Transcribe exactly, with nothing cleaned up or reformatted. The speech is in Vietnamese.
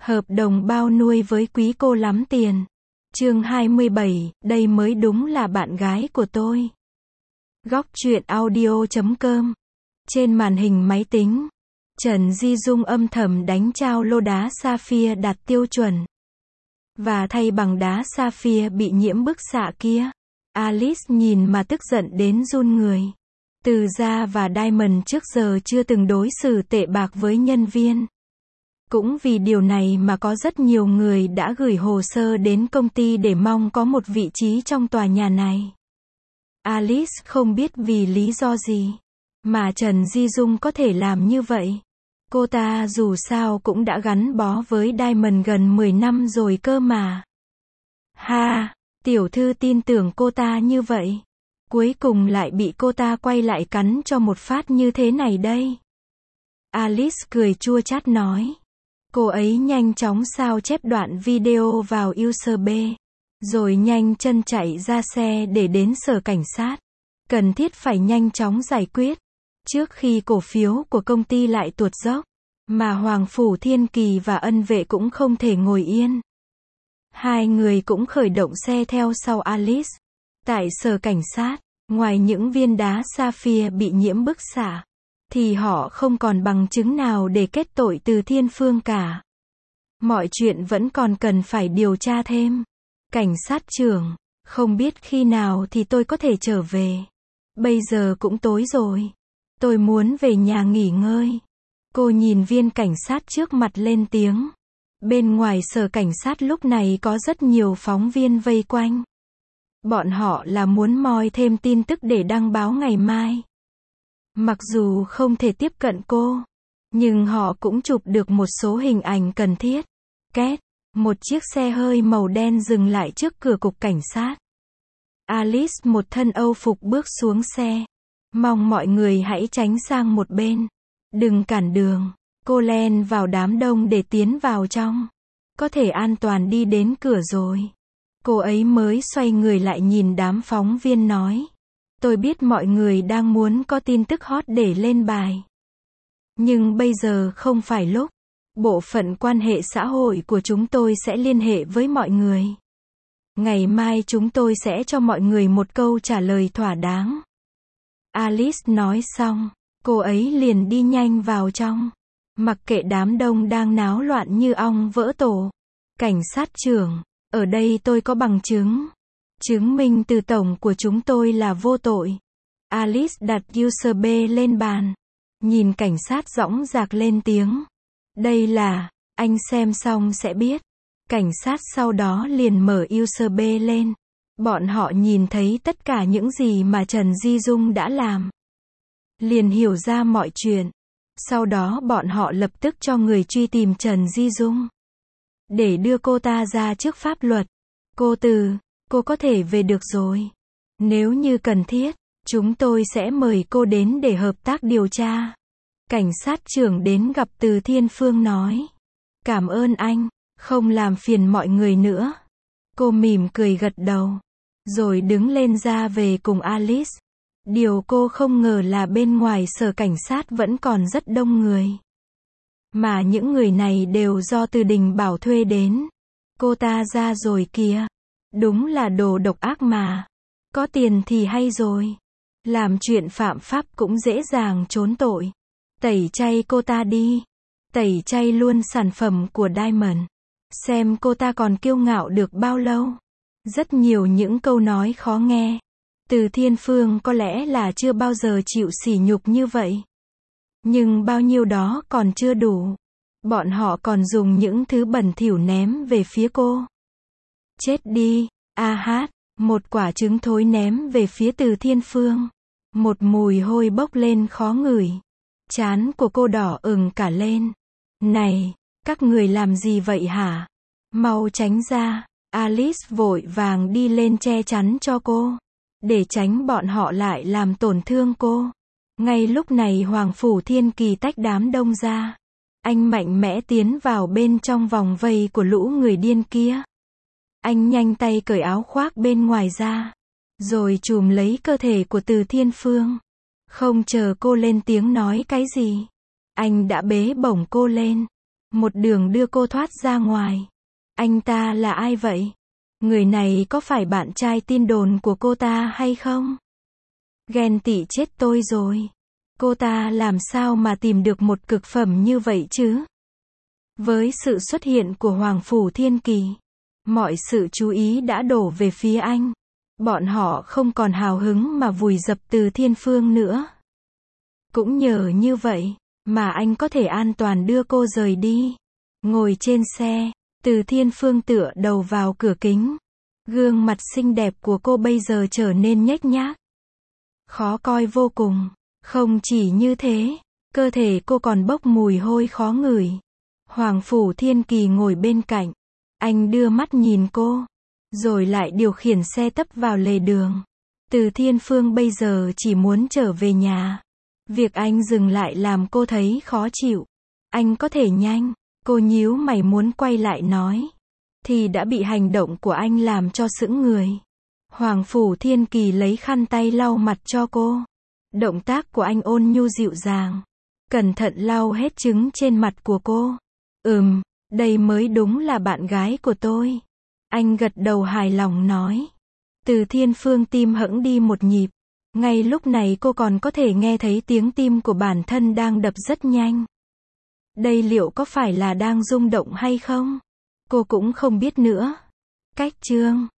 Hợp đồng bao nuôi với quý cô lắm tiền. Chương hai mươi bảy, đây mới đúng là bạn gái của tôi. Góc truyện audio chấm com. Trên màn hình máy tính, Trần Di Dung âm thầm đánh trao lô đá sapphire đạt tiêu chuẩn. Và thay bằng đá sapphire bị nhiễm bức xạ kia. Alice nhìn mà tức giận đến run người. Từ Gia và Diamond trước giờ chưa từng đối xử tệ bạc với nhân viên. Cũng vì điều này mà có rất nhiều người đã gửi hồ sơ đến công ty để mong có một vị trí trong tòa nhà này. Alice không biết vì lý do gì mà Trần Di Dung có thể làm như vậy. Cô ta dù sao cũng đã gắn bó với Diamond gần mười năm rồi cơ mà. Ha, tiểu thư tin tưởng cô ta như vậy. Cuối cùng lại bị cô ta quay lại cắn cho một phát như thế này đây. Alice cười chua chát nói. Cô ấy nhanh chóng sao chép đoạn video vào u ét bê, rồi nhanh chân chạy ra xe để đến sở cảnh sát. Cần thiết phải nhanh chóng giải quyết, trước khi cổ phiếu của công ty lại tuột dốc, mà Hoàng Phủ Thiên Kỳ và Ân Vệ cũng không thể ngồi yên. Hai người cũng khởi động xe theo sau Alice. Tại sở cảnh sát, ngoài những viên đá sapphire bị nhiễm bức xạ, thì họ không còn bằng chứng nào để kết tội Từ Thiên Phương cả. Mọi chuyện vẫn còn cần phải điều tra thêm. Cảnh sát trưởng, không biết khi nào thì tôi có thể trở về. Bây giờ cũng tối rồi. Tôi muốn về nhà nghỉ ngơi. Cô nhìn viên cảnh sát trước mặt lên tiếng. Bên ngoài sở cảnh sát lúc này có rất nhiều phóng viên vây quanh. Bọn họ là muốn moi thêm tin tức để đăng báo ngày mai. Mặc dù không thể tiếp cận cô, nhưng họ cũng chụp được một số hình ảnh cần thiết. Két, một chiếc xe hơi màu đen dừng lại trước cửa cục cảnh sát. Alice một thân Âu phục bước xuống xe. Mong mọi người hãy tránh sang một bên. Đừng cản đường. Cô len vào đám đông để tiến vào trong. Có thể an toàn đi đến cửa rồi. Cô ấy mới xoay người lại nhìn đám phóng viên nói. Tôi biết mọi người đang muốn có tin tức hot để lên bài. Nhưng bây giờ không phải lúc. Bộ phận quan hệ xã hội của chúng tôi sẽ liên hệ với mọi người. Ngày mai chúng tôi sẽ cho mọi người một câu trả lời thỏa đáng. Alice nói xong, cô ấy liền đi nhanh vào trong. Mặc kệ đám đông đang náo loạn như ong vỡ tổ. Cảnh sát trưởng, ở đây tôi có bằng chứng. Chứng minh từ tổng của chúng tôi là vô tội. Alice đặt u ét bê lên bàn. Nhìn cảnh sát dõng dạc lên tiếng. Đây là, anh xem xong sẽ biết. Cảnh sát sau đó liền mở u ét bê lên. Bọn họ nhìn thấy tất cả những gì mà Trần Di Dung đã làm. Liền hiểu ra mọi chuyện. Sau đó bọn họ lập tức cho người truy tìm Trần Di Dung. Để đưa cô ta ra trước pháp luật. Cô Từ, cô có thể về được rồi. Nếu như cần thiết, chúng tôi sẽ mời cô đến để hợp tác điều tra. Cảnh sát trưởng đến gặp Từ Thiên Phương nói. Cảm ơn anh, không làm phiền mọi người nữa. Cô mỉm cười gật đầu. Rồi đứng lên ra về cùng Alice. Điều cô không ngờ là bên ngoài sở cảnh sát vẫn còn rất đông người. Mà những người này đều do Từ Đình Bảo thuê đến. Cô ta ra rồi kìa. Đúng là đồ độc ác mà. Có tiền thì hay rồi. Làm chuyện phạm pháp cũng dễ dàng trốn tội. Tẩy chay cô ta đi. Tẩy chay luôn sản phẩm của Diamond. Xem cô ta còn kiêu ngạo được bao lâu. Rất nhiều những câu nói khó nghe. Từ Thiên Phương có lẽ là chưa bao giờ chịu sỉ nhục như vậy. Nhưng bao nhiêu đó còn chưa đủ. Bọn họ còn dùng những thứ bẩn thỉu ném về phía cô. Chết đi, a hát, một quả trứng thối ném về phía Từ Thiên Phương. Một mùi hôi bốc lên khó ngửi. Trán của cô đỏ ửng cả lên. Này, các người làm gì vậy hả? Mau tránh ra. Alice vội vàng đi lên che chắn cho cô. Để tránh bọn họ lại làm tổn thương cô. Ngay lúc này Hoàng Phủ Thiên Kỳ tách đám đông ra. Anh mạnh mẽ tiến vào bên trong vòng vây của lũ người điên kia. Anh nhanh tay cởi áo khoác bên ngoài ra. Rồi chùm lấy cơ thể của Từ Thiên Phương. Không chờ cô lên tiếng nói cái gì. Anh đã bế bổng cô lên. một đường đưa cô thoát ra ngoài. Anh ta là ai vậy? Người này có phải bạn trai tin đồn của cô ta hay không? Ghen tị chết tôi rồi. Cô ta làm sao mà tìm được một cực phẩm như vậy chứ? Với sự xuất hiện của Hoàng Phủ Thiên Kỳ, mọi sự chú ý đã đổ về phía anh. Bọn họ không còn hào hứng mà vùi dập Từ Thiên Phương nữa. Cũng nhờ như vậy, mà anh có thể an toàn đưa cô rời đi. Ngồi trên xe, Từ Thiên Phương tựa đầu vào cửa kính. Gương mặt xinh đẹp của cô bây giờ trở nên nhếch nhác. Khó coi vô cùng. Không chỉ như thế, cơ thể cô còn bốc mùi hôi khó ngửi. Hoàng Phủ Thiên Kỳ ngồi bên cạnh. Anh đưa mắt nhìn cô, rồi lại điều khiển xe tấp vào lề đường. Từ Thiên Phương bây giờ chỉ muốn trở về nhà. Việc anh dừng lại làm cô thấy khó chịu. Anh có thể nhanh. Cô nhíu mày muốn quay lại nói, thì đã bị hành động của anh làm cho sững người. Hoàng Phủ Thiên Kỳ lấy khăn tay lau mặt cho cô. Động tác của anh ôn nhu dịu dàng, cẩn thận lau hết trứng trên mặt của cô. Ừm, đây mới đúng là bạn gái của tôi. Anh gật đầu hài lòng nói. Từ Thiên Phương tim hững đi một nhịp. Ngay lúc này cô còn có thể nghe thấy tiếng tim của bản thân đang đập rất nhanh. Đây liệu có phải là đang rung động hay không? Cô cũng không biết nữa. Cách chương